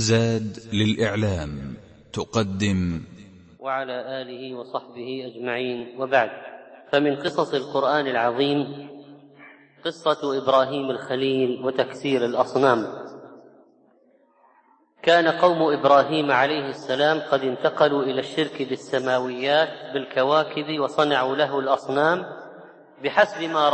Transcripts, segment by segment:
زاد للإعلام تقدم وعلى آله وصحبه أجمعين، وبعد. فمن قصص القرآن العظيم قصة إبراهيم الخليل وتكسير الأصنام. كان قوم إبراهيم عليه السلام قد انتقلوا إلى الشرك بالسماويات بالكواكب، وصنعوا له الأصنام بحسب ما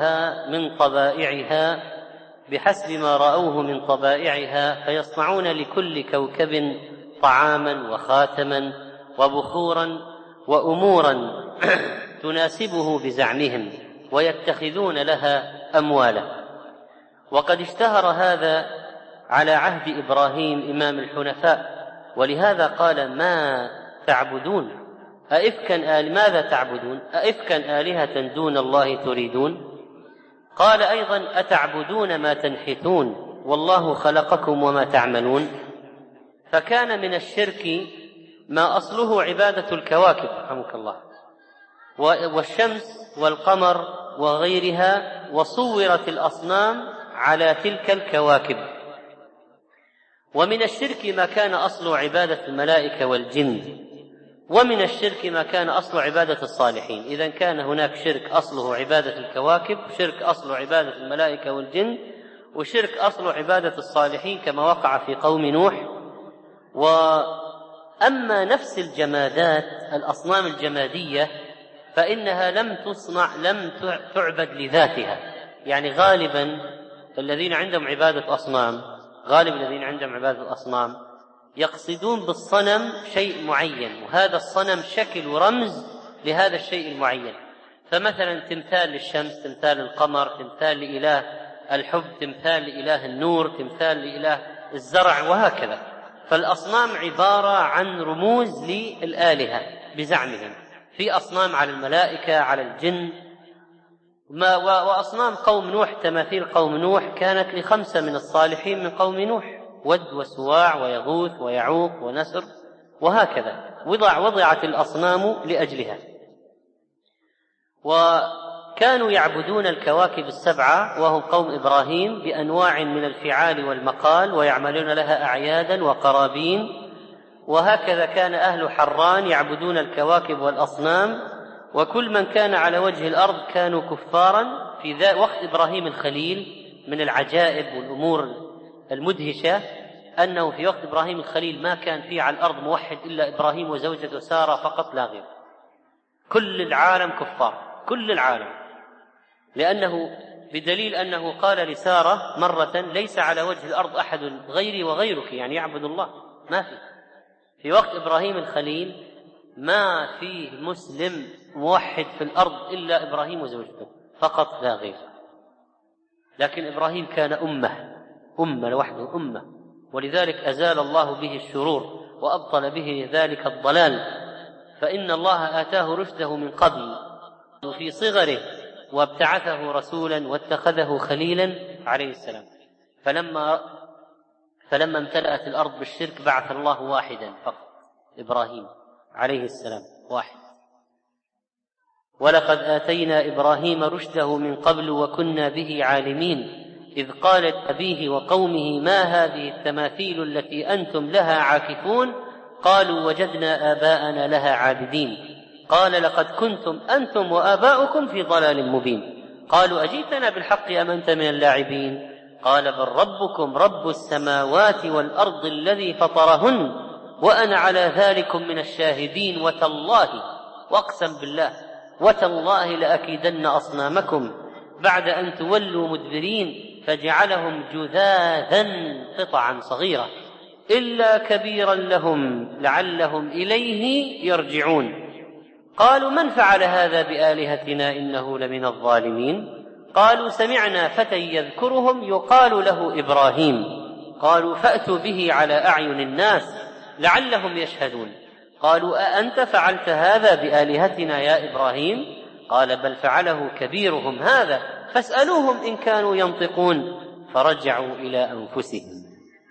رأوه من طبائعها، فيصنعون لكل كوكب طعاما وخاتما وبخورا وأمورا تناسبه بزعمهم، ويتخذون لها أموالا. وقد اشتهر هذا على عهد إبراهيم إمام الحنفاء، ولهذا قال: ما تعبدون ماذا تعبدون أئفكا آلهة دون الله تريدون؟ قال أيضا: أتعبدون ما تنحتون والله خلقكم وما تعملون. فكان من الشرك ما أصله عبادة الكواكب رحمك الله والشمس والقمر وغيرها، وصورت الأصنام على تلك الكواكب. ومن الشرك ما كان أصل عبادة الملائكة والجن، ومن الشرك ما كان أصل عبادة الصالحين. إذن كان هناك شرك أصله عبادة الكواكب، شرك أصل عبادة الملائكة والجن، وشرك أصل عبادة الصالحين كما وقع في قوم نوح. وأما نفس الجمادات الأصنام الجمادية فإنها لم تعبد لذاتها. يعني غالبا الذين عندهم عبادة أصنام يقصدون بالصنم شيء معين، وهذا الصنم شكل ورمز لهذا الشيء المعين. فمثلا تمثال للشمس، تمثال للقمر، تمثال لإله الحب، تمثال لإله النور، تمثال لإله الزرع، وهكذا. فالأصنام عبارة عن رموز للآلهة بزعمهم، في أصنام على الملائكة، على الجن. وأصنام قوم نوح، تماثيل قوم نوح كانت ل5 من الصالحين من قوم نوح: ود وسواع ويغوث ويعوق ونسر، وهكذا وضعت الأصنام لأجلها. وكانوا يعبدون الكواكب 7 وهم قوم إبراهيم بأنواع من الفعال والمقال، ويعملون لها أعيادا وقرابين. وهكذا كان أهل حران يعبدون الكواكب والأصنام، وكل من كان على وجه الأرض كانوا كفارا في وقت إبراهيم الخليل. من العجائب والأمور المدهشة أنه في وقت إبراهيم الخليل ما كان فيه على الأرض موحد إلا إبراهيم وزوجته سارة فقط لا غير. كل العالم كفار، كل العالم، لأنه بدليل أنه قال لسارة مرة: ليس على وجه الأرض أحد غيري وغيرك، يعني يعبد الله. ما في وقت إبراهيم الخليل ما فيه مسلم موحد في الأرض إلا إبراهيم وزوجته فقط لا غير. لكن إبراهيم كان أمة لوحده، ولذلك أزال الله به الشرور وأبطل به ذلك الضلال، فإن الله آتاه رشده من قبل في صغره، وابتعثه رسولا واتخذه خليلا عليه السلام. فلما امتلأت الأرض بالشرك بعث الله واحدا فقط، إبراهيم عليه السلام واحد. ولقد آتينا إبراهيم رشده من قبل وكنا به عالمين، إذ قالت أبيه وقومه: ما هذه التماثيل التي أنتم لها عاكفون؟ قالوا: وجدنا آباءنا لها عابدين. قال: لقد كنتم أنتم وآباؤكم في ضلال مبين. قالوا: أجئتنا بالحق أم أنت من اللاعبين؟ قال: بل ربكم رب السماوات والأرض الذي فطرهن وأنا على ذلكم من الشاهدين، وأقسم بالله وتالله لأكيدن أصنامكم بعد أن تولوا مدبرين، فجعلهم جذاذا قطعا صغيرة إلا كبيرا لهم لعلهم إليه يرجعون. قالوا: من فعل هذا بآلهتنا إنه لمن الظالمين؟ قالوا: سمعنا فتى يذكرهم يقال له إبراهيم. قالوا: فأتوا به على أعين الناس لعلهم يشهدون. قالوا: أأنت فعلت هذا بآلهتنا يا إبراهيم؟ قال: بل فعله كبيرهم هذا فاسألوهم إن كانوا ينطقون. فرجعوا إلى أنفسهم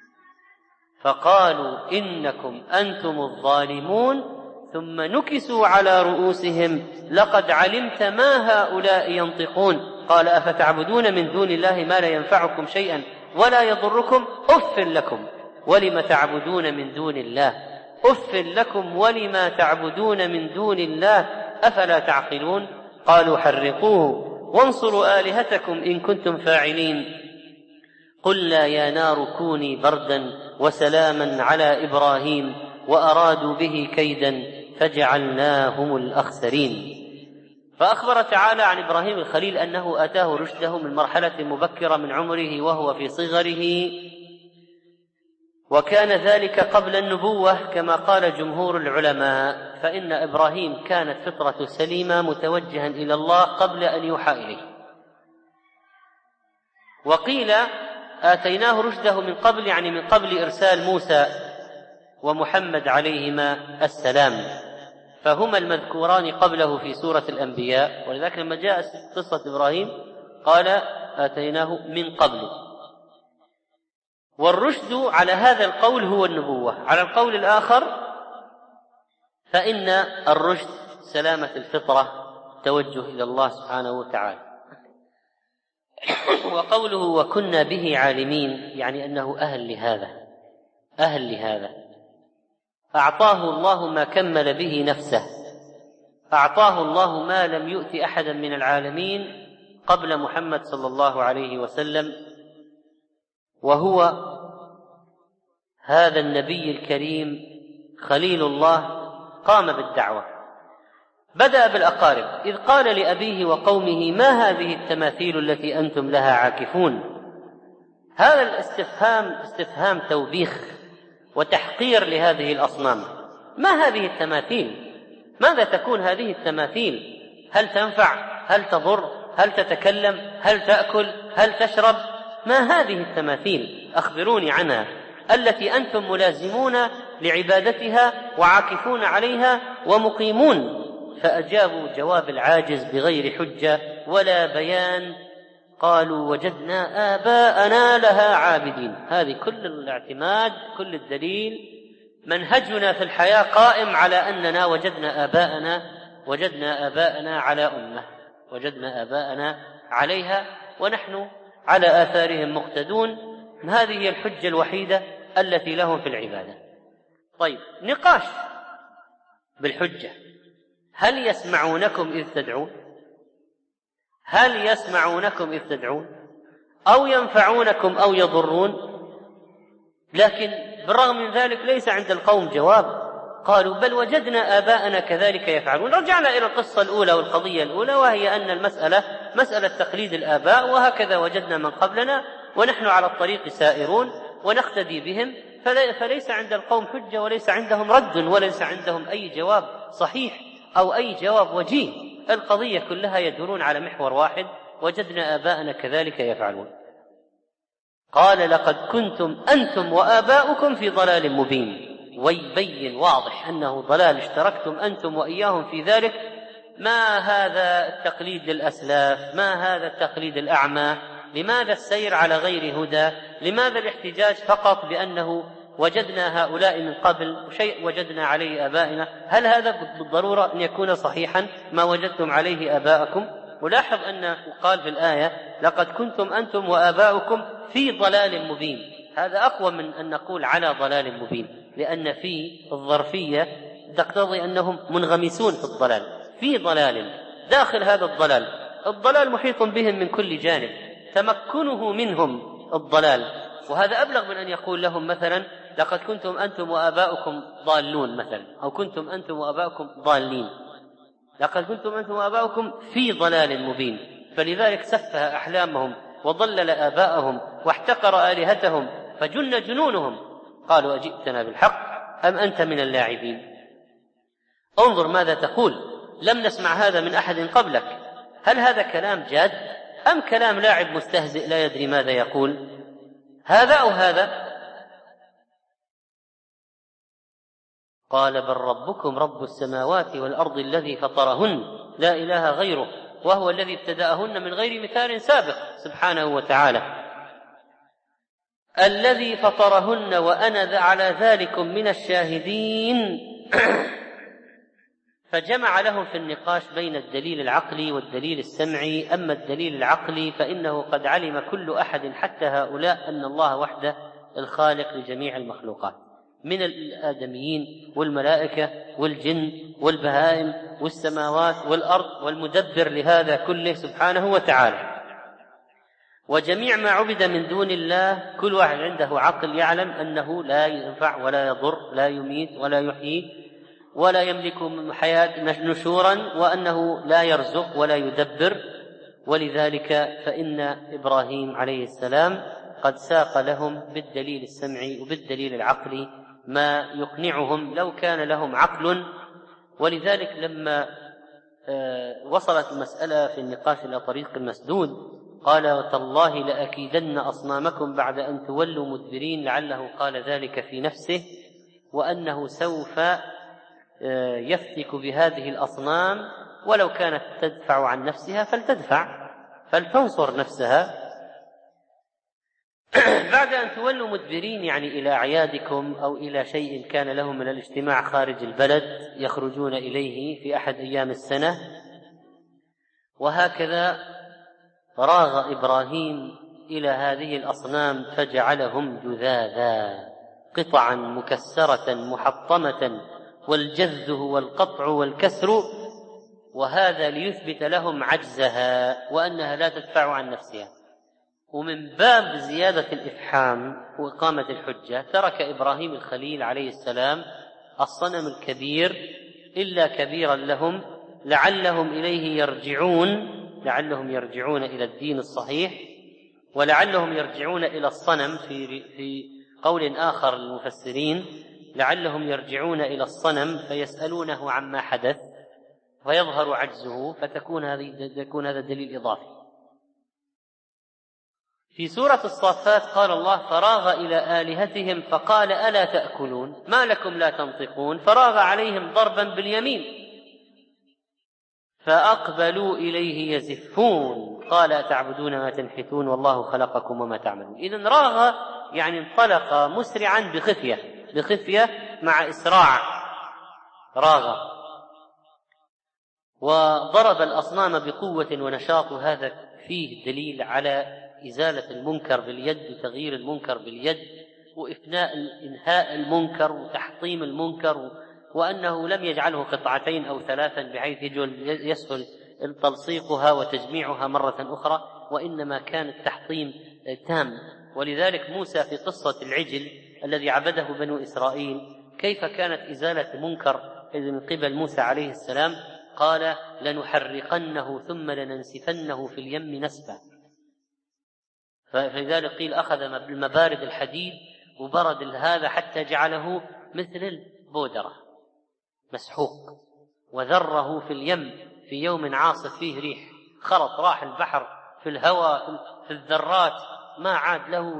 فقالوا: إنكم أنتم الظالمون. ثم نكسوا على رؤوسهم: لقد علمت ما هؤلاء ينطقون. قال: أفتعبدون من دون الله ما لا ينفعكم شيئا ولا يضركم؟ أف لكم ولم تعبدون من دون الله أف لكم ولما تعبدون من دون الله أفلا تعقلون قالوا حرقوه وانصروا آلهتكم إن كنتم فاعلين قلنا يا نار كوني بردا وسلاما على إبراهيم وأرادوا به كيدا فجعلناهم الأخسرين. فأخبر تعالى عن إبراهيم الخليل أنه آتاه رشده من مرحلة مبكرة من عمره وهو في صغره، وكان ذلك قبل النبوة كما قال جمهور العلماء، فإن إبراهيم كانت فطرة سليمة متوجها إلى الله قبل أن يوحى إليه. وقيل آتيناه رشده من قبل، يعني من قبل إرسال موسى ومحمد عليهما السلام، فهما المذكوران قبله في سورة الأنبياء، ولذلك لما جاء قصة إبراهيم قال آتيناه من قبل. والرشد على هذا القول هو النبوة. على القول الآخر فإن الرشد سلامة الفطرة، توجه إلى الله سبحانه وتعالى. وقوله وكنا به عالمين يعني أنه أهل لهذا أعطاه الله ما كمل به نفسه، أعطاه الله ما لم يؤت أحدا من العالمين قبل محمد صلى الله عليه وسلم، وهو هذا النبي الكريم خليل الله قام بالدعوة. بدأ بالأقارب إذ قال لأبيه وقومه ما هذه التماثيل التي أنتم لها عاكفون. هذا الاستفهام استفهام توبيخ وتحقير لهذه الأصنام. ما هذه التماثيل؟ ماذا تكون هذه التماثيل؟ هل تنفع؟ هل تضر؟ هل تتكلم؟ هل تأكل؟ هل تشرب؟ ما هذه التماثيل؟ أخبروني عنها التي أنتم ملازمون لعبادتها وعاكفون عليها ومقيمون. فأجابوا جواب العاجز بغير حجة ولا بيان، قالوا وجدنا آباءنا لها عابدين. هذه كل الاعتماد، كل الدليل، منهجنا في الحياة قائم على أننا وجدنا آباءنا على أمة، وجدنا آباءنا عليها ونحن على آثارهم مقتدون. هذه هي الحجة الوحيدة التي لهم في العبادة. طيب، نقاش بالحجة. هل يسمعونكم إذ تدعون أو ينفعونكم أو يضرون؟ لكن بالرغم من ذلك ليس عند القوم جواب. قالوا بل وجدنا آباءنا كذلك يفعلون. رجعنا إلى القصة الأولى والقضية الأولى، وهي أن المسألة مسألة تقليد الآباء، وهكذا وجدنا من قبلنا ونحن على الطريق سائرون ونقتدي بهم. فليس عند القوم حجة وليس عندهم رد وليس عندهم أي جواب صحيح أو أي جواب وجيه. القضية كلها يدورون على محور واحد: وجدنا آباءنا كذلك يفعلون. قال لقد كنتم أنتم وآباؤكم في ضلال مبين. ويبين واضح أنه ضلال اشتركتم أنتم وإياهم في ذلك. ما هذا التقليد للأسلاف؟ ما هذا التقليد الأعمى؟ لماذا السير على غير هدى؟ لماذا الاحتجاج فقط بأنه وجدنا هؤلاء من قبل وشيء وجدنا عليه آبائنا؟ هل هذا بالضرورة أن يكون صحيحا ما وجدتم عليه آباءكم؟ ولاحظ أنه قال في الآية لقد كنتم أنتم وآباؤكم في ضلال مبين. هذا أقوى من أن نقول على ضلال مبين، لأن في الظرفية تقتضي أنهم منغمسون في الضلال، في ضلال داخل هذا الضلال محيط بهم من كل جانب، تمكنه منهم الضلال. وهذا أبلغ من أن يقول لهم مثلا لقد كنتم أنتم وآباؤكم ضالون مثلا، أو كنتم أنتم وآباؤكم ضالين. لقد كنتم أنتم وآباؤكم في ضلال مبين. فلذلك سفه أحلامهم وضلل آباءهم واحتقر آلهتهم فجن جنونهم. قالوا أجئتنا بالحق أم أنت من اللاعبين؟ انظر ماذا تقول، لم نسمع هذا من أحد قبلك. هل هذا كلام جاد أم كلام لاعب مستهزئ لا يدري ماذا يقول؟ هذا أو هذا؟ قال بل ربكم رب السماوات والأرض الذي فطرهن لا إله غيره وهو الذي ابتدأهن من غير مثال سابق سبحانه وتعالى، الذي فطرهن وأنا على ذلك من الشاهدين. فجمع لهم في النقاش بين الدليل العقلي والدليل السمعي. أما الدليل العقلي فإنه قد علم كل أحد حتى هؤلاء أن الله وحده الخالق لجميع المخلوقات من الآدميين والملائكة والجن والبهائم والسماوات والأرض، والمدبر لهذا كله سبحانه وتعالى. وجميع ما عبد من دون الله كل واحد عنده عقل يعلم أنه لا ينفع ولا يضر، لا يميت ولا يحيي، ولا يملك حياة نشورا، وأنه لا يرزق ولا يدبر. ولذلك فإن إبراهيم عليه السلام قد ساق لهم بالدليل السمعي وبالدليل العقلي ما يقنعهم لو كان لهم عقل. ولذلك لما وصلت المسألة في النقاش إلى طريق المسدود قال: وتالله لأكيدن أصنامكم بعد أن تولوا مدبرين، لعله قال ذلك في نفسه، وأنه سوف يفتك بهذه الأصنام، ولو كانت تدفع عن نفسها فلتدفع، فلتنصر نفسها. بعد أن تولوا مدبرين يعني إلى أعيادكم أو إلى شيء كان لهم من الاجتماع خارج البلد يخرجون إليه في أحد أيام السنة. وهكذا راغ إبراهيم إلى هذه الأصنام فجعلهم جذاذا، قطعا مكسرة محطمة، والجذ هو القطع والكسر، وهذا ليثبت لهم عجزها وأنها لا تدفع عن نفسها. ومن باب زيادة الإفحام وإقامة الحجة ترك إبراهيم الخليل عليه السلام الصنم الكبير إلا كبيرا لهم لعلهم إليه يرجعون، لعلهم يرجعون إلى الدين الصحيح، ولعلهم يرجعون إلى الصنم في قول آخر للمفسرين لعلهم يرجعون إلى الصنم فيسألونه عما حدث فيظهر عجزه، فتكون هذا دليل إضافي. في سورة الصافات قال الله: فراغ إلى آلهتهم فقال ألا تأكلون ما لكم لا تنطقون، فراغ عليهم ضربا باليمين فأقبلوا إليه يزفون قال أتعبدون ما تنحتون والله خلقكم وما تعملون. إذن راغ يعني انطلق مسرعا بخفية مع إسراع، راغ وضرب الأصنام بقوة ونشاط. هذا فيه دليل على إزالة المنكر باليد وتغيير المنكر باليد وإنهاء المنكر وتحطيم المنكر، وأنه لم يجعله قطعتين أو ثلاثا بحيث يسهل تلصيقها وتجميعها مرة أخرى، وإنما كان التحطيم تام. ولذلك موسى في قصة العجل الذي عبده بنو إسرائيل كيف كانت إزالة المنكر من قبل موسى عليه السلام؟ قال: لنحرقنه ثم لننسفنه في اليم نسفا. فلذلك قيل أخذ المبارد الحديد وبرد هذا حتى جعله مثل البودرة مسحوق، وذره في اليم في يوم عاصف فيه ريح، خرط راح البحر في الهواء في الذرات، ما عاد له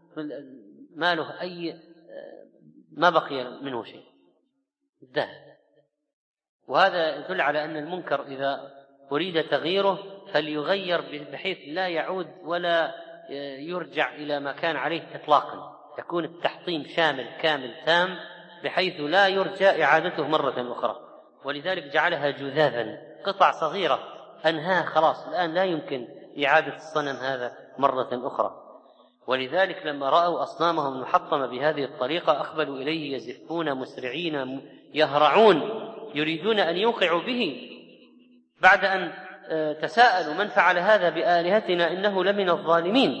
ما بقي منه شيء، ذهب. وهذا يدل على أن المنكر إذا أريد تغييره فليغير بحيث لا يعود ولا يرجع إلى ما كان عليه إطلاقا، يكون التحطيم شامل كامل تام بحيث لا يرجى إعادته مرة أخرى. ولذلك جعلها جذاذا، قطع صغيرة أنهاها خلاص، الآن لا يمكن إعادة الصنم هذا مرة أخرى. ولذلك لما رأوا أصنامهم المحطمة بهذه الطريقة أقبلوا إليه يزفون مسرعين يهرعون، يريدون أن يوقعوا به بعد أن تساءلوا: من فعل هذا بآلهتنا إنه لمن الظالمين.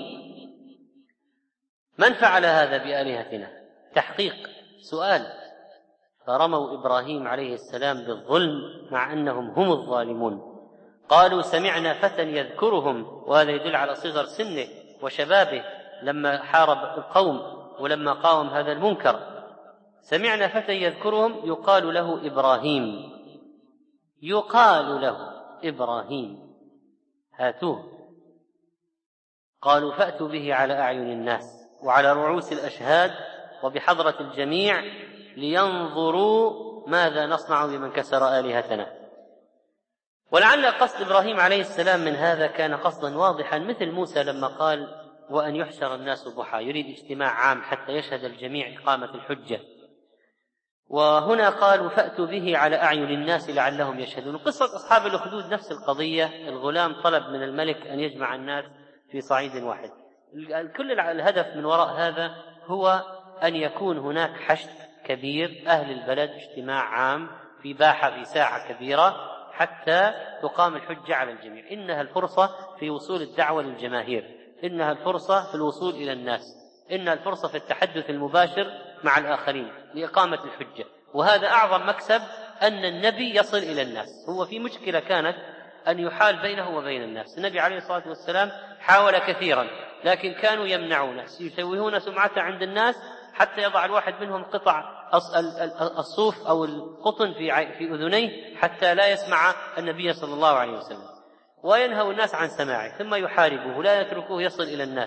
من فعل هذا بآلهتنا؟ تحقيق سؤال. فرموا إبراهيم عليه السلام بالظلم مع أنهم هم الظالمون. قالوا: سمعنا فتى يذكرهم، وهذا يدل على صغر سنه وشبابه لما حارب القوم ولما قاوم هذا المنكر. سمعنا فتى يذكرهم يقال له إبراهيم، يقال له إبراهيم، هاتوه. قالوا: فأتوا به على أعين الناس وعلى رؤوس الأشهاد وبحضرة الجميع لينظروا ماذا نصنع بمن كسر آلهتنا. ولعل قصد إبراهيم عليه السلام من هذا كان قصدا واضحا، مثل موسى لما قال: وأن يحشر الناس ضحى، يريد اجتماع عام حتى يشهد الجميع إقامة الحجة. وهنا قالوا: فأتوا به على أعين الناس لعلهم يشهدون. قصة أصحاب الأخدود نفس القضية، الغلام طلب من الملك أن يجمع الناس في صعيد واحد. كل الهدف من وراء هذا هو أن يكون هناك حشد كبير، أهل البلد اجتماع عام في باحة في ساحة كبيرة حتى تقام الحجة على الجميع. إنها الفرصة في وصول الدعوة للجماهير، إنها الفرصة في الوصول إلى الناس، إنها الفرصة في التحدث المباشر مع الآخرين لإقامة الحجة. وهذا أعظم مكسب، أن النبي يصل إلى الناس. هو في مشكلة كانت أن يحال بينه وبين الناس. النبي عليه الصلاة والسلام حاول كثيرا، لكن كانوا يمنعونه، يشوهون سمعته عند الناس حتى يضع الواحد منهم قطع الصوف أو القطن في أذنيه حتى لا يسمع النبي صلى الله عليه وسلم، وينهوا الناس عن سماعه، ثم يحاربوه لا يتركوه يصل إلى الناس.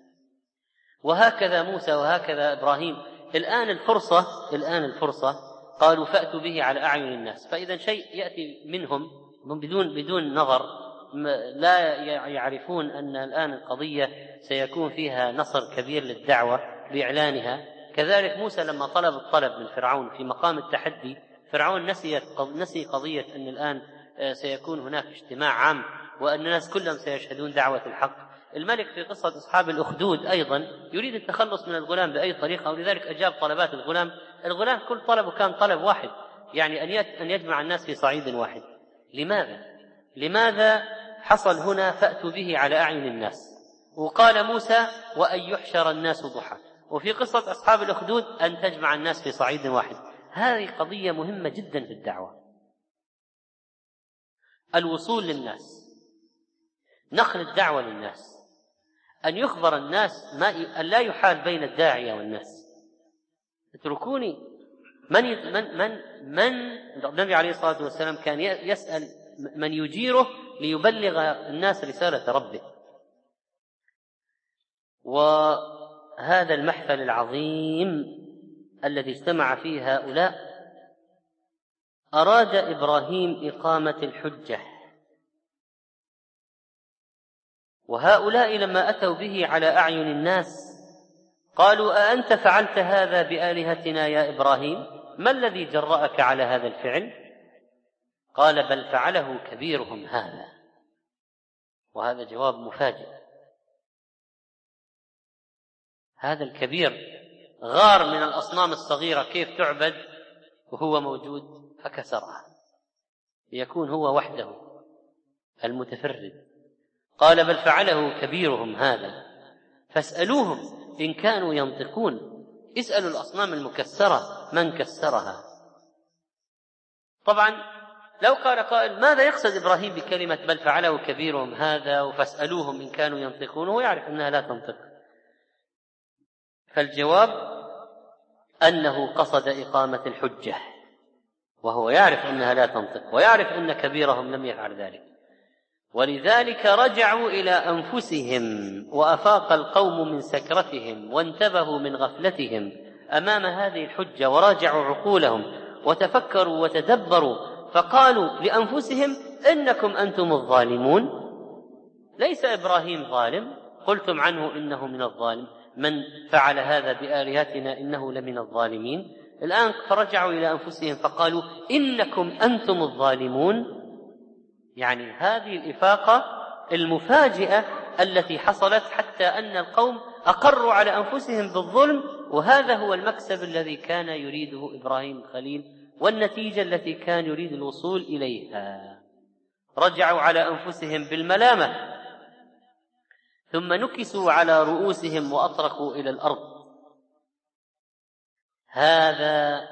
وهكذا موسى وهكذا إبراهيم. الآن الفرصة قالوا فأتوا به على أعين الناس. فإذا شيء يأتي منهم بدون نظر، لا يعرفون أن الآن القضية سيكون فيها نصر كبير للدعوة بإعلانها. كذلك موسى لما طلب الطلب من فرعون في مقام التحدي، فرعون نسي قضية أن الآن سيكون هناك اجتماع عام وأن الناس كلهم سيشهدون دعوة الحق. الملك في قصة أصحاب الأخدود أيضا يريد التخلص من الغلام بأي طريقة، ولذلك أجاب طلبات الغلام كل طلبه كان طلب واحد، يعني أن يجمع الناس في صعيد واحد. لماذا حصل هنا فأتوا به على أعين الناس؟ وقال موسى وأن يحشر الناس ضحى، وفي قصة أصحاب الأخدود أن تجمع الناس في صعيد واحد. هذه قضية مهمة جدا في الدعوة، الوصول للناس، نقل الدعوة للناس، أن يخبر الناس أن لا يحال بين الداعية والناس. اتركوني. من النبي عليه الصلاة والسلام كان يسأل من يجيره ليبلغ الناس رسالة ربه. وهذا المحفل العظيم الذي اجتمع فيه هؤلاء أراد إبراهيم إقامة الحجة، وهؤلاء لما أتوا به على أعين الناس قالوا أأنت فعلت هذا بآلهتنا يا إبراهيم؟ ما الذي جرأك على هذا الفعل؟ قال بل فعله كبيرهم هذا. وهذا جواب مفاجئ. هذا الكبير غار من الأصنام الصغيرة كيف تعبد وهو موجود فكسرها ليكون هو وحده المتفرد. قال بل فعله كبيرهم هذا فاسألوهم إن كانوا ينطقون. اسألوا الأصنام المكسرة من كسرها. طبعا لو قال قائل ماذا يقصد إبراهيم بكلمة بل فعله كبيرهم هذا وفاسألوهم إن كانوا ينطقون؟ هو يعرف أنها لا تنطق. فالجواب أنه قصد إقامة الحجة وهو يعرف أنها لا تنطق، ويعرف أن كبيرهم لم يفعل ذلك. ولذلك رجعوا إلى أنفسهم وأفاق القوم من سكرتهم وانتبهوا من غفلتهم أمام هذه الحجة، وراجعوا عقولهم وتفكروا وتدبروا، فقالوا لأنفسهم إنكم أنتم الظالمون، ليس إبراهيم ظالم، قلتم عنه إنه من الظالم، من فعل هذا بآلهتنا إنه لمن الظالمين. الآن فرجعوا إلى أنفسهم فقالوا إنكم أنتم الظالمون. يعني هذه الإفاقة المفاجئة التي حصلت حتى أن القوم أقروا على أنفسهم بالظلم، وهذا هو المكسب الذي كان يريده إبراهيم الخليل والنتيجة التي كان يريد الوصول إليها. رجعوا على أنفسهم بالملامة ثم نكسوا على رؤوسهم وأطرقوا إلى الأرض. هذا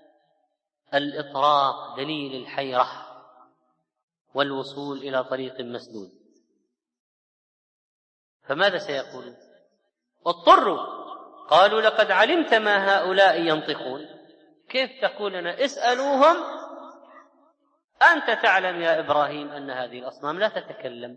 الإطراق دليل الحيرة والوصول إلى طريق مسدود. فماذا سيقولون؟ اضطروا. قالوا لقد علمت ما هؤلاء ينطقون. كيف تقول لنا اسألوهم؟ أنت تعلم يا إبراهيم أن هذه الأصنام لا تتكلم.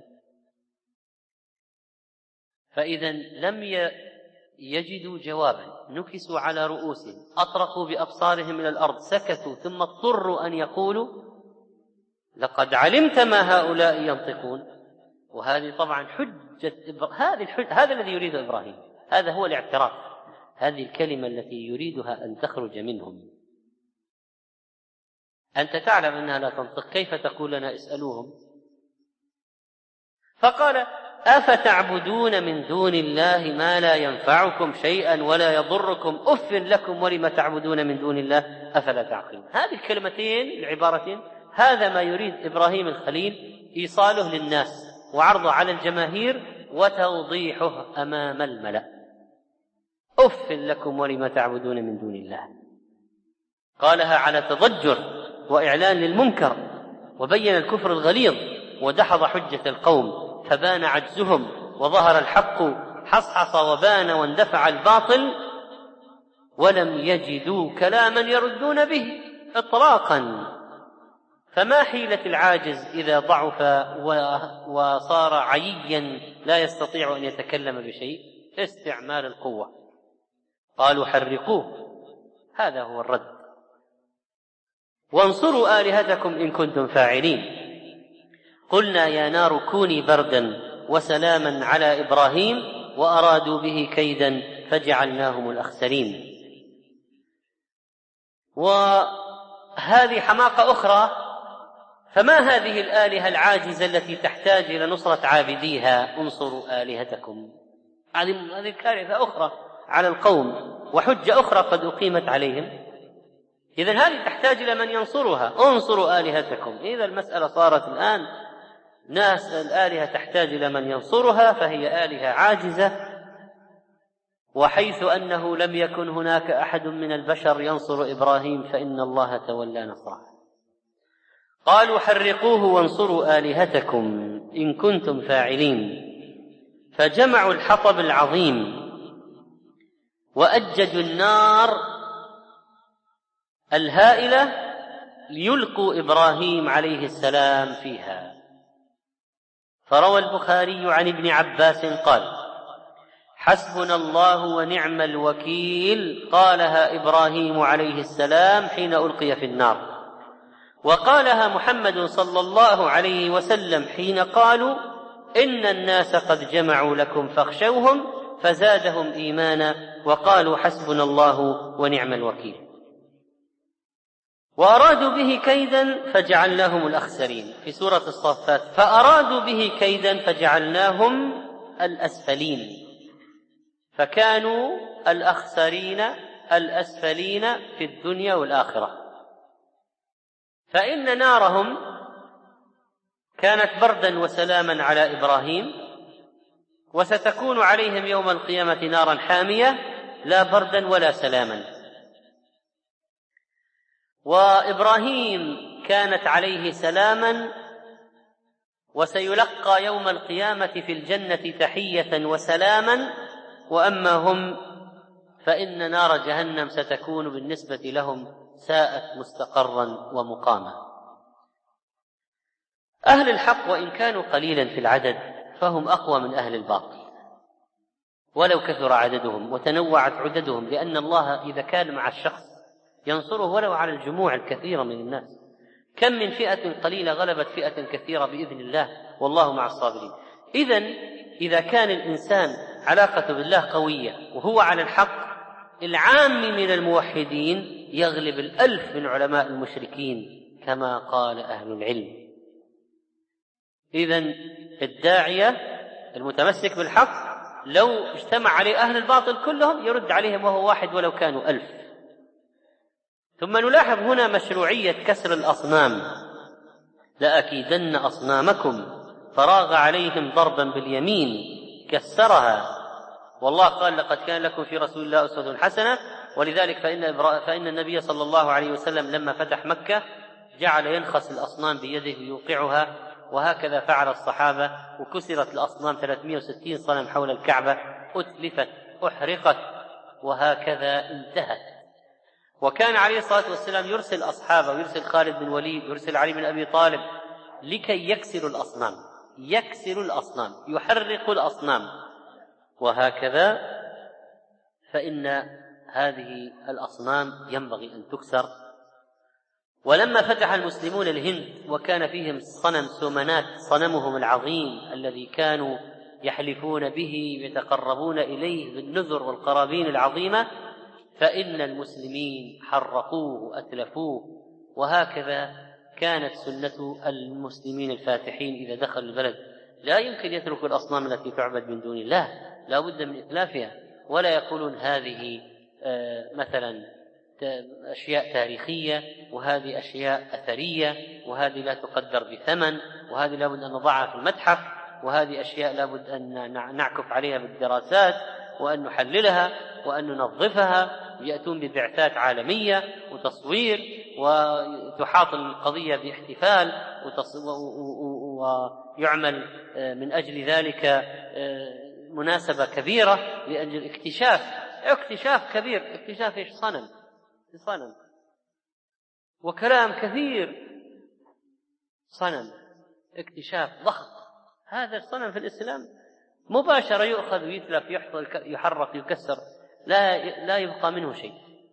فإذا لم يجدوا جوابا، نكسوا على رؤوسهم، أطرقوا بأبصارهم إلى الأرض، سكتوا، ثم اضطروا أن يقولوا لقد علمت ما هؤلاء ينطقون. وهذه طبعا هذا الذي يريده إبراهيم، هذا هو الاعتراف، هذه الكلمة التي يريدها أن تخرج منهم. أنت تعلم أنها لا تنطق، كيف تقول لنا اسألوهم؟ فقال أفتعبدون من دون الله ما لا ينفعكم شيئا ولا يضركم أف لكم ولم تعبدون من دون الله أفلا تعقلون. هذه الكلمتين العبارتين هذا ما يريد إبراهيم الخليل إيصاله للناس وعرضه على الجماهير وتوضيحه أمام الملأ. أف لكم ولم تعبدون من دون الله. قالها على تضجر وإعلان للمنكر، وبين الكفر الغليظ، ودحض حجة القوم، فبان عجزهم وظهر الحق، حصحص وبان واندفع الباطل، ولم يجدوا كلاما يردون به إطلاقا. فما حيلة العاجز إذا ضعف وصار عيا لا يستطيع أن يتكلم بشيء؟ استعمال القوة. قالوا حرقوه، هذا هو الرد. وانصروا آلهتكم إن كنتم فاعلين. قلنا يا نار كوني بردا وسلاما على إبراهيم وأرادوا به كيدا فجعلناهم الأخسرين. وهذه حماقة أخرى. فما هذه الآلهة العاجزة التي تحتاج إلى نصرة عابديها؟ انصروا آلهتكم. هذه كارثة أخرى على القوم وحجة أخرى قد أقيمت عليهم. إذن هذه تحتاج إلى من ينصرها. انصروا آلهتكم. إذا المسألة صارت الآن ناس الآلهة تحتاج إلى من ينصرها، فهي آلهة عاجزة، وحيث أنه لم يكن هناك أحد من البشر ينصر إبراهيم فإن الله تولى نصره. قالوا حرقوه وانصروا آلهتكم إن كنتم فاعلين. فجمعوا الحطب العظيم وأججوا النار الهائلة ليلقوا إبراهيم عليه السلام فيها. فروى البخاري عن ابن عباس قال: حسبنا الله ونعم الوكيل قالها إبراهيم عليه السلام حين ألقي في النار، وقالها محمد صلى الله عليه وسلم حين قالوا إن الناس قد جمعوا لكم فاخشوهم، فزادهم إيمانا وقالوا حسبنا الله ونعم الوكيل. وأرادوا به كيدا فجعلناهم الأخسرين في سورة الصافات. فأرادوا به كيدا فجعلناهم الأسفلين، فكانوا الأخسرين الأسفلين في الدنيا والآخرة. فإن نارهم كانت بردا وسلاما على إبراهيم، وستكون عليهم يوم القيامة نارا حامية لا بردا ولا سلاما. وإبراهيم كانت عليه سلاما، وسيلقى يوم القيامة في الجنة تحية وسلاما، وأما هم فإن نار جهنم ستكون بالنسبة لهم ساءت مستقرا ومقاما. أهل الحق وإن كانوا قليلا في العدد فهم أقوى من أهل الباطل ولو كثر عددهم وتنوعت عددهم، لأن الله إذا كان مع الشخص ينصره ولو على الجموع الكثيرة من الناس. كم من فئة قليلة غلبت فئة كثيرة بإذن الله، والله مع الصابرين. إذا كان الإنسان علاقة بالله قوية وهو على الحق، العام من الموحدين يغلب 1000 من علماء المشركين كما قال أهل العلم. إذن الداعية المتمسك بالحق لو اجتمع عليه أهل الباطل كلهم يرد عليهم وهو واحد ولو كانوا 1000. ثم نلاحظ هنا مشروعية كسر الأصنام. لأكيدن أصنامكم، فراغ عليهم ضربا باليمين كسرها. والله قال لقد كان لكم في رسول الله أسوة حسنة. ولذلك فإن النبي صلى الله عليه وسلم لما فتح مكة جعل ينخس الأصنام بيده ويوقعها، وهكذا فعل الصحابة، وكسرت الأصنام 360 صنم حول الكعبة، أتلفت أحرقت، وهكذا انتهت. وكان عليه الصلاة والسلام يرسل أصحابه، ويرسل خالد بن وليد، ويرسل علي بن أبي طالب لكي يكسروا الأصنام، يحرقوا الأصنام. وهكذا فإن هذه الأصنام ينبغي أن تكسر. ولما فتح المسلمون الهند وكان فيهم صنم سومنات، صنمهم العظيم الذي كانوا يحلفون به يتقربون إليه بالنذر والقرابين العظيمة، فإن المسلمين حرقوه وأتلفوه. وهكذا كانت سنة المسلمين الفاتحين إذا دخلوا البلد لا يمكن يترك الأصنام التي تعبد من دون الله، لا بد من إتلافها. ولا يقولون هذه مثلا أشياء تاريخية، وهذه أشياء أثرية، وهذه لا تقدر بثمن، وهذه لا بد أن نضعها في المتحف، وهذه أشياء لا بد أن نعكف عليها بالدراسات وأن نحللها وأن ننظفها. يأتون ببعثات عالمية وتصوير، وتحاط القضية باحتفال، ويعمل من أجل ذلك مناسبة كبيرة لأجل اكتشاف كبير. اكتشاف إيش؟ صنم وكلام كثير. صنم، اكتشاف ضخم. هذا الصنم في الإسلام مباشرة يؤخذ ويتلف، يحرق، يكسر، لا يبقى منه شيء.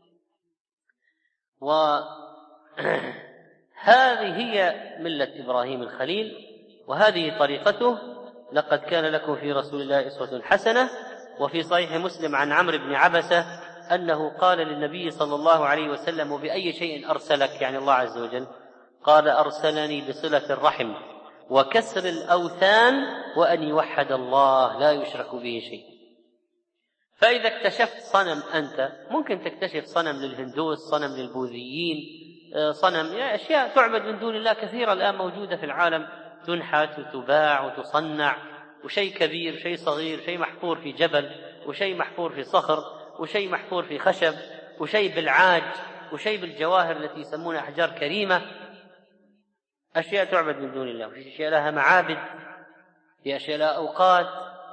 وهذه هي ملة إبراهيم الخليل، وهذه طريقته. لقد كان لكم في رسول الله أسوة حسنة. وفي صحيح مسلم عن عمرو بن عبسة أنه قال للنبي صلى الله عليه وسلم: وبأي شيء أرسلك؟ يعني الله عز وجل. قال: أرسلني بصلة الرحم وكسر الأوثان وأن يوحد الله لا يشرك به شيء. فإذا اكتشفت صنم، أنت ممكن تكتشف صنم للهندوس، صنم للبوذيين، صنم، أشياء تعبد من دون الله كثيرة الآن موجودة في العالم، تنحت وتباع وتصنع، وشيء كبير، شيء صغير، شيء محفور في جبل، وشيء محفور في صخر، وشيء محفور في خشب، وشيء بالعاج، وشيء بالجواهر التي يسمونها أحجار كريمة. أشياء تعبد من دون الله، وفي أشياء لها معابد، في أشياء لها أوقات.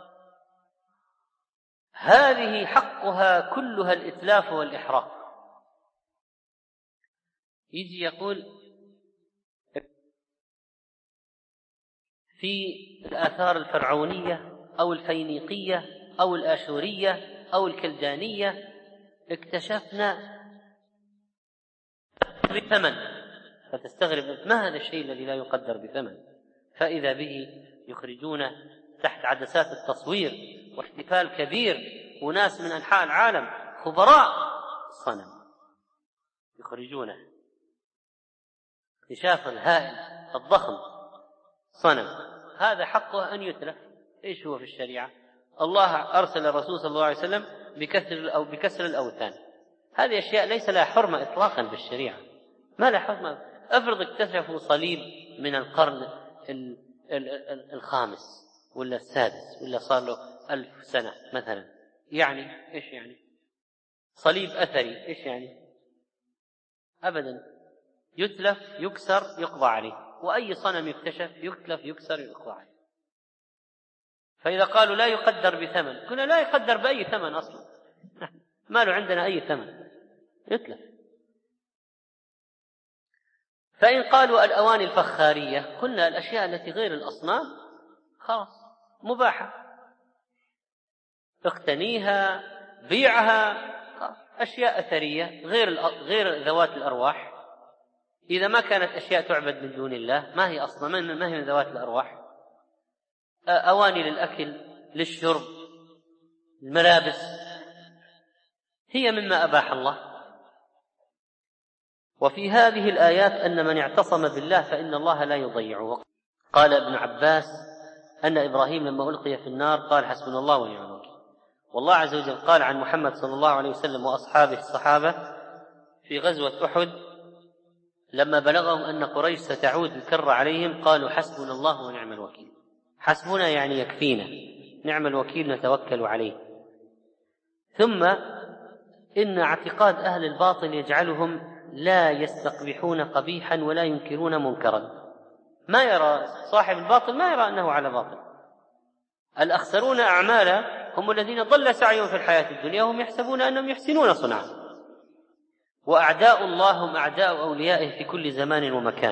هذه حقها كلها الإتلاف والإحراق. يجي يقول في الآثار الفرعونية أو الفينيقية أو الآشورية أو الكلدانية اكتشفنا بثمن، فتستغرب ما هذا الشيء الذي لا يقدر بثمن، فإذا به يخرجونه تحت عدسات التصوير واحتفال كبير، وناس من أنحاء العالم خبراء الصنم يخرجونه. اكتشاف الهائل الضخم صنم، هذا حقه أن يتلف. إيش هو في الشريعة؟ الله أرسل الرسول صلى الله عليه وسلم بكسر الأوثان. هذه أشياء ليس لها حرمة إطلاقا بالشريعة، ما لها حرمة. أفرض اكتشفوا صليب من القرن الخامس ولا السادس، ولا صار له 1000 سنة مثلا، يعني إيش يعني؟ صليب أثري، إيش يعني؟ أبدا، يتلف، يكسر، يقضى عليه. وأي صنم يكتشف يتلف، يكسر، يقضى عليه. فإذا قالوا لا يقدر بثمن، قلنا لا يقدر بأي ثمن أصلا، ما له عندنا أي ثمن، يتلف. فإن قالوا الأواني الفخارية، قلنا الأشياء التي غير الأصنام خلاص مباحة، اقتنيها، بيعها، أشياء أثرية غير ذوات الأرواح. إذا ما كانت أشياء تعبد من دون الله، ما هي أصلا، ما هي من ذوات الأرواح. أواني للأكل، للشرب، الملابس، هي مما أباح الله. وفي هذه الآيات أن من اعتصم بالله فإن الله لا يضيعه. قال ابن عباس أن إبراهيم لما ألقي في النار قال: حسبنا الله ونعم الوكيل. والله عز وجل قال عن محمد صلى الله عليه وسلم وأصحابه الصحابة في غزوة أحد لما بلغهم أن قريش ستعود الكر عليهم، قالوا: حسبنا الله ونعم الوكيل. حسبنا يعني يكفينا، نعم الوكيل نتوكل عليه. ثم إن اعتقاد أهل الباطل يجعلهم لا يستقبحون قبيحا ولا ينكرون منكرا. ما يرى صاحب الباطل، ما يرى أنه على باطل. الأخسرون أعمالا هم الذين ضل سعيهم في الحياة الدنيا وهم يحسبون أنهم يحسنون صنعا. وأعداء الله هم أعداء أوليائه في كل زمان ومكان.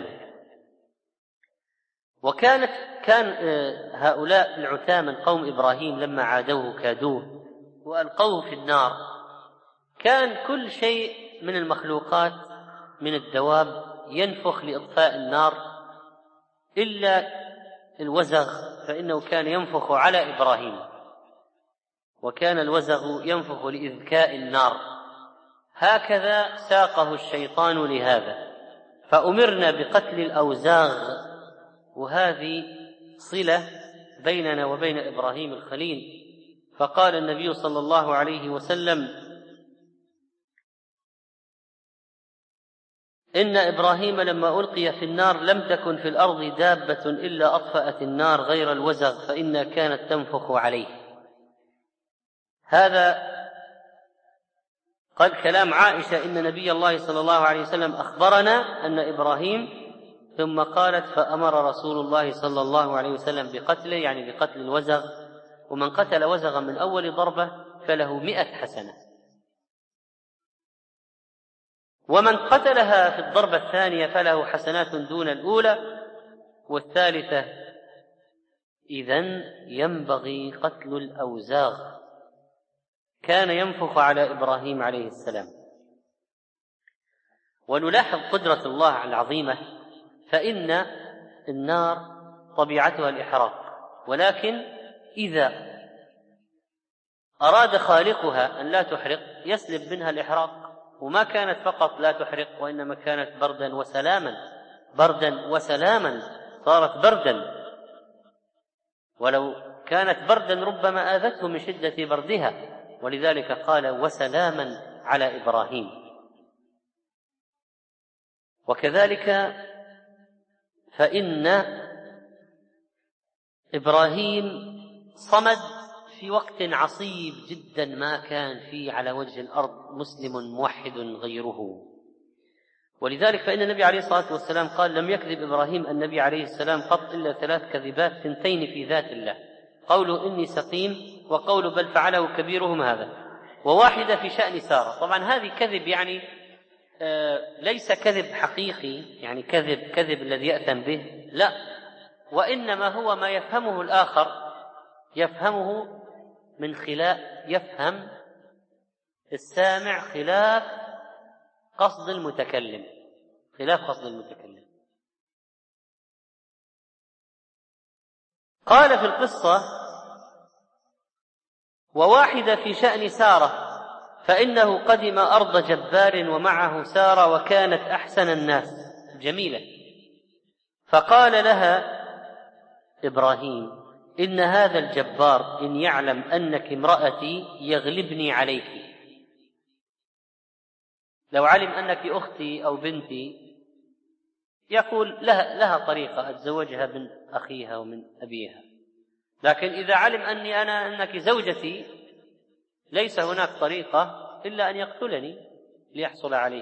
كان هؤلاء العتاة من قوم إبراهيم لما عادوه كادوه وألقوه في النار. كان كل شيء من المخلوقات من الدواب ينفخ لإطفاء النار إلا الوزغ، فإنه كان ينفخ على إبراهيم، وكان الوزغ ينفخ لإذكاء النار. هكذا ساقه الشيطان لهذا، فأمرنا بقتل الأوزاغ. وهذه صلة بيننا وبين إبراهيم الخليل. فقال النبي صلى الله عليه وسلم: إن إبراهيم لما ألقي في النار لم تكن في الأرض دابة إلا أطفأت النار غير الوزغ فإنها كانت تنفخ عليه. هذا قال كلام عائشة: إن نبي الله صلى الله عليه وسلم أخبرنا أن إبراهيم، ثم قالت: فأمر رسول الله صلى الله عليه وسلم بقتله، يعني بقتل الوزغ، ومن قتل وزغا من أول ضربة فله 100 حسنة، ومن قتلها في الضربة الثانية فله حسنات دون الأولى والثالثة. إذن ينبغي قتل الأوزاغ. كان ينفخ على إبراهيم عليه السلام. ونلاحظ قدرة الله العظيمة، فإن النار طبيعتها الإحراق، ولكن إذا أراد خالقها أن لا تحرق يسلب منها الإحراق. وما كانت فقط لا تحرق، وإنما كانت بردا وسلاما، صارت بردا، ولو كانت بردا ربما آذته من شدة بردها، ولذلك قال: وسلاما على إبراهيم. وكذلك فإن إبراهيم صمد في وقت عصيب جدا، ما كان فيه على وجه الأرض مسلم موحد غيره. ولذلك فإن النبي عليه الصلاة والسلام قال: لم يكذب إبراهيم النبي عليه السلام قط إلا 3 كذبات، 2 في ذات الله، قوله إني سقيم، وقوله بل فعله كبيرهم هذا، وواحدة في شأن سارة. طبعا هذه كذب، يعني ليس كذب حقيقي، يعني كذب الذي يأثم به، لا، وإنما هو ما يفهمه الآخر، يفهمه من خلاف، يفهم السامع خلاف قصد المتكلم، قال في القصة: وواحدة في شأن سارة، فإنه قدم أرض جبار ومعه سارة وكانت أحسن الناس جميلة، فقال لها إبراهيم: إن هذا الجبار إن يعلم أنك امرأتي يغلبني عليك. لو علم أنك أختي أو بنتي يقول لها طريقة أتزوجها من أخيها ومن أبيها، لكن إذا علم أنك زوجتي ليس هناك طريقة إلا أن يقتلني ليحصل عليك.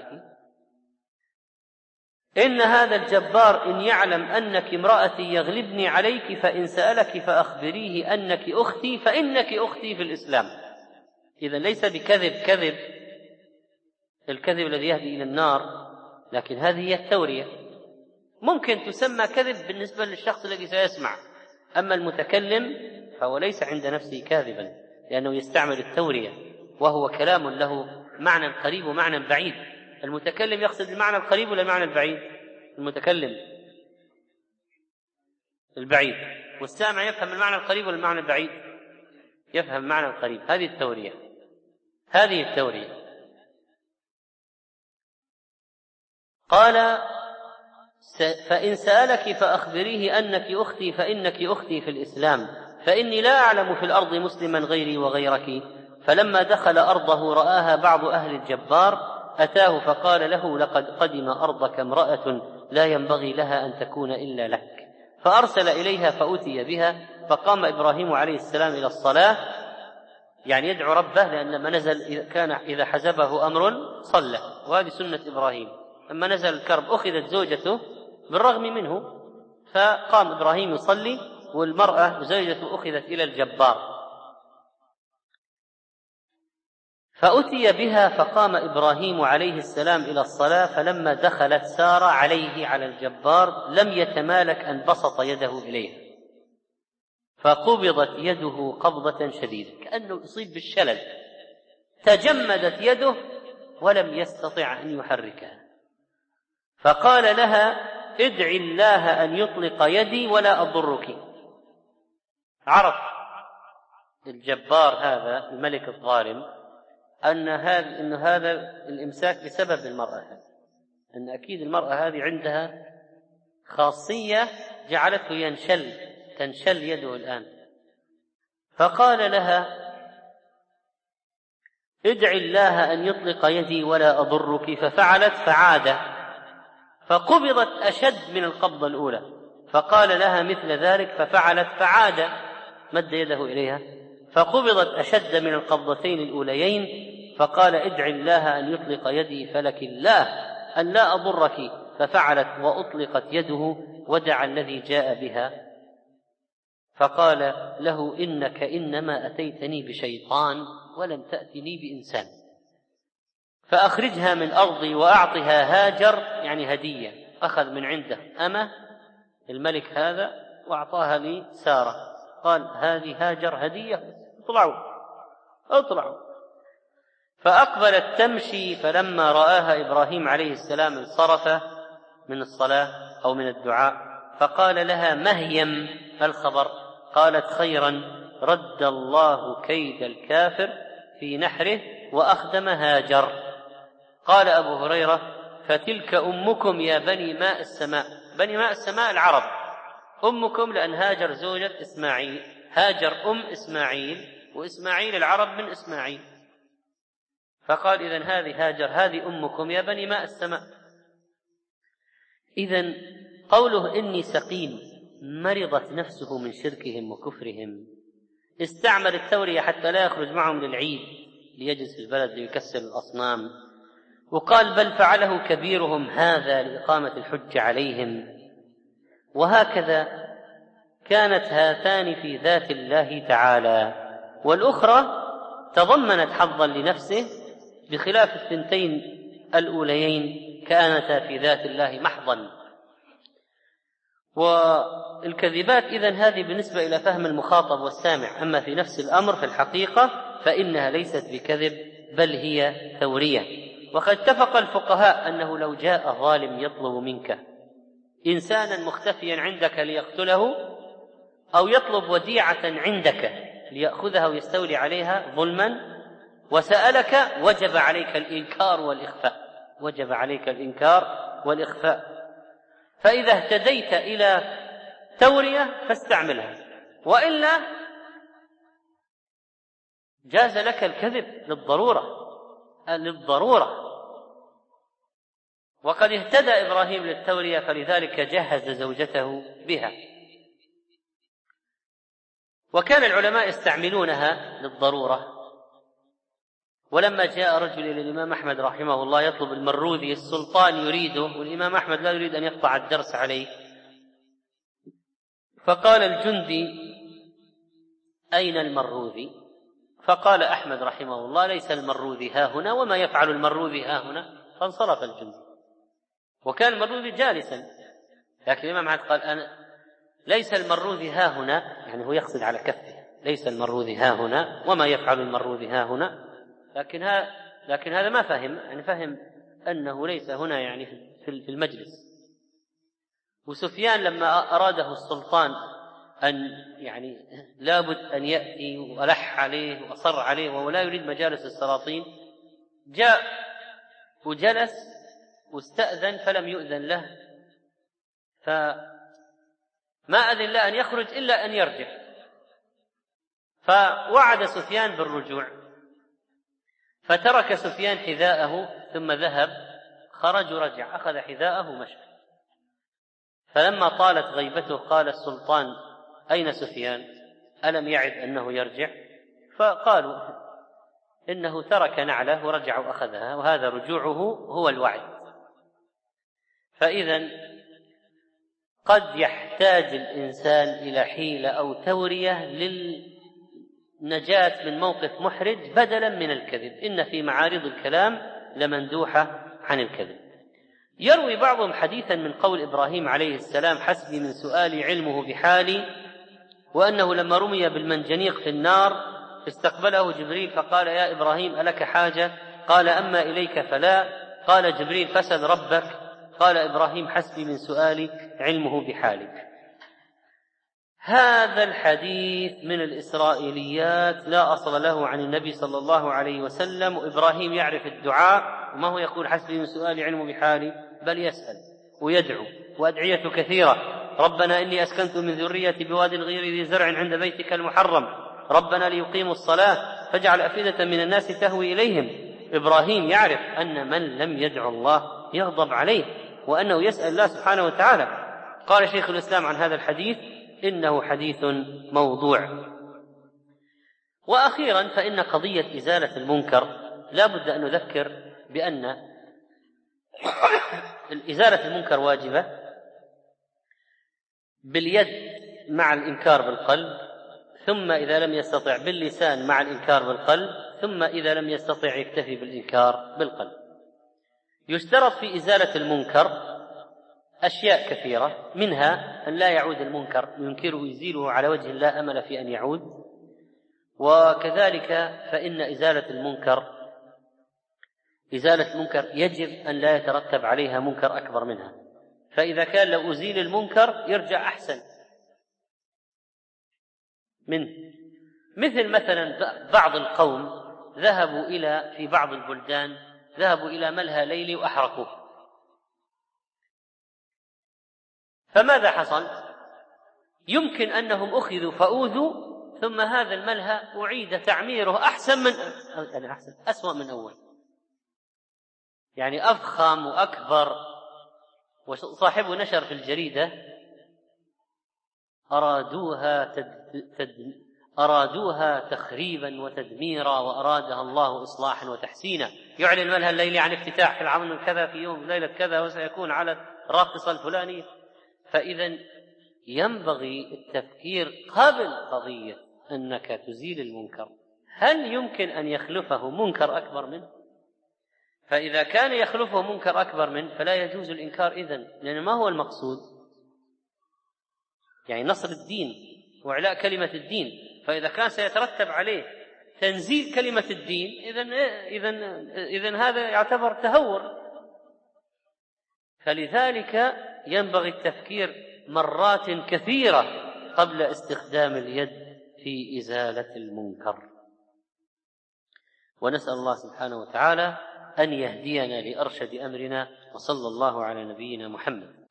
إن هذا الجبار إن يعلم أنك امرأتي يغلبني عليك، فإن سألك فأخبريه أنك أختي فإنك أختي في الإسلام. إذن ليس بكذب الكذب الذي يهدي إلى النار، لكن هذه هي التورية. ممكن تسمى كذب بالنسبة للشخص الذي سيسمع، أما المتكلم فهو ليس عند نفسه كاذبا، لأنه يستعمل التورية، وهو كلام له معنى قريب ومعنى بعيد. المتكلم يقصد المعنى القريب ولا المعنى البعيد؟ المتكلم البعيد، والسامع يفهم المعنى القريب ولا المعنى البعيد؟ يفهم المعنى القريب. هذه التورية. قال: فإن سألك فأخبريه أنك أختي فإنك أختي في الإسلام، فإني لا أعلم في الأرض مسلما غيري وغيرك. فلما دخل أرضه رآها بعض أهل الجبار، أتاه فقال له: لقد قدم أرضك امرأة لا ينبغي لها أن تكون إلا لك. فأرسل إليها فأتي بها، فقام إبراهيم عليه السلام إلى الصلاة، يعني يدعو ربه، لأن ما نزل كان إذا حزبه أمر صلى، وهذه سنة إبراهيم. لما نزل الكرب أخذت زوجته بالرغم منه، فقام إبراهيم يصلي، والمرأة زوجته أخذت إلى الجبار. فأتي بها، فقام إبراهيم عليه السلام إلى الصلاة، فلما دخلت سارة عليه على الجبار لم يتمالك أن بسط يده إليها، فقبضت يده قبضة شديدة كأنه يصيب بالشلل، تجمدت يده ولم يستطع أن يحركها. فقال لها: ادعي الله أن يطلق يدي ولا أضرك. عرف الجبار هذا الملك الظالم أن هذا الإمساك بسبب المرأة، أن أكيد المرأة هذه عندها خاصية جعلته ينشل تنشل يده الآن. فقال لها: ادعي الله أن يطلق يدي ولا أضرك. ففعلت فعاد، فقبضت أشد من القبضة الأولى، فقال لها مثل ذلك ففعلت فعاد، مد يده إليها فقبضت أشد من القبضتين الأوليين، فقال: ادعي الله أن يطلق يدي فلك الله أن لا أضرك. ففعلت وأطلقت يده ودعا الذي جاء بها، فقال له: إنك إنما أتيتني بشيطان ولم تأتني بإنسان، فأخرجها من أرضي وأعطها هاجر، يعني هدية، أخذ من عنده أمة الملك هذا وأعطاها لي سارة، قال: هذه هاجر هدية، اطلعوا. فأقبلت تمشي، فلما رآها إبراهيم عليه السلام انصرف من الصلاة أو من الدعاء، فقال لها: مهيم الخبر؟ قالت: خيرا، رد الله كيد الكافر في نحره وأخدم هاجر. قال أبو هريرة: فتلك أمكم يا بني ماء السماء. بني ماء السماء العرب، أمكم لأن هاجر زوجة إسماعيل، هاجر أم إسماعيل، وإسماعيل العرب من إسماعيل، فقال: إذن هذه هاجر، هذه أمكم يا بني ماء السماء. إذن قوله إني سقيم مرضت نفسه من شركهم وكفرهم، استعمل التورية حتى لا يخرج معهم للعيد ليجلس في البلد ليكسر الأصنام، وقال: بل فعله كبيرهم هذا لإقامة الحج عليهم. وهكذا كانت هاتان في ذات الله تعالى، والأخرى تضمنت حظا لنفسه، بخلاف الثنتين الأوليين كانتا في ذات الله محضا. والكذبات إذن هذه بالنسبة إلى فهم المخاطب والسامع، أما في نفس الأمر في الحقيقة فإنها ليست بكذب بل هي تورية. وقد اتفق الفقهاء أنه لو جاء ظالم يطلب منك إنسانا مختفيا عندك ليقتله، أو يطلب وديعة عندك ليأخذها ويستولي عليها ظلما وسألك، وجب عليك الإنكار والإخفاء. فإذا اهتديت إلى تورية فاستعملها، وإلا جاز لك الكذب للضرورة. وقد اهتدى إبراهيم للتورية، فلذلك جهز زوجته بها. وكان العلماء يستعملونها للضرورة. ولما جاء رجل إلى الإمام أحمد رحمه الله يطلب المروذي، السلطان يريده والإمام أحمد لا يريد أن يقطع الدرس عليه، فقال الجندي: أين المروذي؟ فقال أحمد رحمه الله: ليس المروذي ها هنا، وما يفعل المروذي ها هنا. فانصرف الجندي، وكان المروذي جالسا، لكن الإمام أحمد قال: أنا ليس المروذي ها هنا، يعني هو يقصد على كفه، ليس المروذي ها هنا وما يفعل المروذي ها هنا. لكن هذا ما فهم، يعني فهم أنه ليس هنا يعني في المجلس. وسفيان لما أراده السلطان أن يعني لابد أن يأتي، وألح عليه وأصر عليه وهو لا يريد مجالس السلاطين، جاء وجلس واستأذن فلم يؤذن له، فما أذن له أن يخرج إلا أن يرجع، فوعد سفيان بالرجوع، فترك سفيان حذاءه ثم ذهب، خرج ورجع، أخذ حذاءه ومشى. فلما طالت غيبته قال السلطان: أين سفيان؟ ألم يعد أنه يرجع؟ فقالوا إنه ترك نعله ورجع وأخذها، وهذا رجوعه هو الوعد. فإذن قد يحتاج الإنسان إلى حيلة أو تورية للنجاة من موقف محرج بدلا من الكذب. إن في معارض الكلام لمندوحة عن الكذب. يروي بعضهم حديثا من قول إبراهيم عليه السلام: حسبي من سؤالي علمه بحالي، وأنه لما رمي بالمنجنيق في النار استقبله جبريل فقال: يا إبراهيم ألك حاجة؟ قال: أما إليك فلا. قال جبريل: فسل ربك. قال إبراهيم: حسبي من سؤالي علمه بحالك. هذا الحديث من الإسرائيليات لا أصل له عن النبي صلى الله عليه وسلم. وإبراهيم يعرف الدعاء، وما هو يقول حسبي من سؤالي علمه بحالي، بل يسأل ويدعو، وأدعية كثيرة، ربنا إني أسكنت من ذريتي بواد غير ذي زرع عند بيتك المحرم ربنا ليقيموا الصلاة فاجعل أفئدة من الناس تهوي إليهم. إبراهيم يعرف أن من لم يدعو الله يغضب عليه وأنه يسأل الله سبحانه وتعالى. قال شيخ الإسلام عن هذا الحديث إنه حديث موضوع. وأخيرا فإن قضية إزالة المنكر لا بد أن نذكر بأن إزالة المنكر واجبة باليد مع الإنكار بالقلب، ثم إذا لم يستطع باللسان مع الإنكار بالقلب، ثم إذا لم يستطع يكتفي بالإنكار بالقلب. يشترط في إزالة المنكر أشياء كثيرة، منها أن لا يعود المنكر ينكره يزيله على وجه لا أمل في أن يعود. وكذلك فإن إزالة المنكر يجب أن لا يترتب عليها منكر أكبر منها، فإذا كان لو أزيل المنكر يرجع أحسن منه. مثلا بعض القوم ذهبوا في بعض البلدان ذهبوا إلى ملهى ليلي وأحرقوه، فماذا حصل؟ يمكن أنهم أخذوا فأوذوا، ثم هذا الملهى أعيد تعميره أسوأ من أول، يعني أفخم وأكبر. وصاحبه نشر في الجريدة أرادوها تخريبا وتدميرا وأرادها الله إصلاحا وتحسينا. يعلن الملهى الليلي عن افتتاح العام كذا في يوم ليلة كذا وسيكون على الراقصة الفلانية. فإذا ينبغي التفكير قبل قضية أنك تزيل المنكر، هل يمكن أن يخلفه منكر أكبر منه؟ فإذا كان يخلفه منكر أكبر منه فلا يجوز الإنكار إذن، لأن ما هو المقصود؟ يعني نصر الدين وإعلاء كلمة الدين، فإذا كان سيترتب عليه تنزيل كلمة الدين إذن هذا يعتبر تهور. فلذلك ينبغي التفكير مرات كثيرة قبل استخدام اليد في إزالة المنكر. ونسأل الله سبحانه وتعالى أن يهدينا لأرشد أمرنا، وصلى الله على نبينا محمد.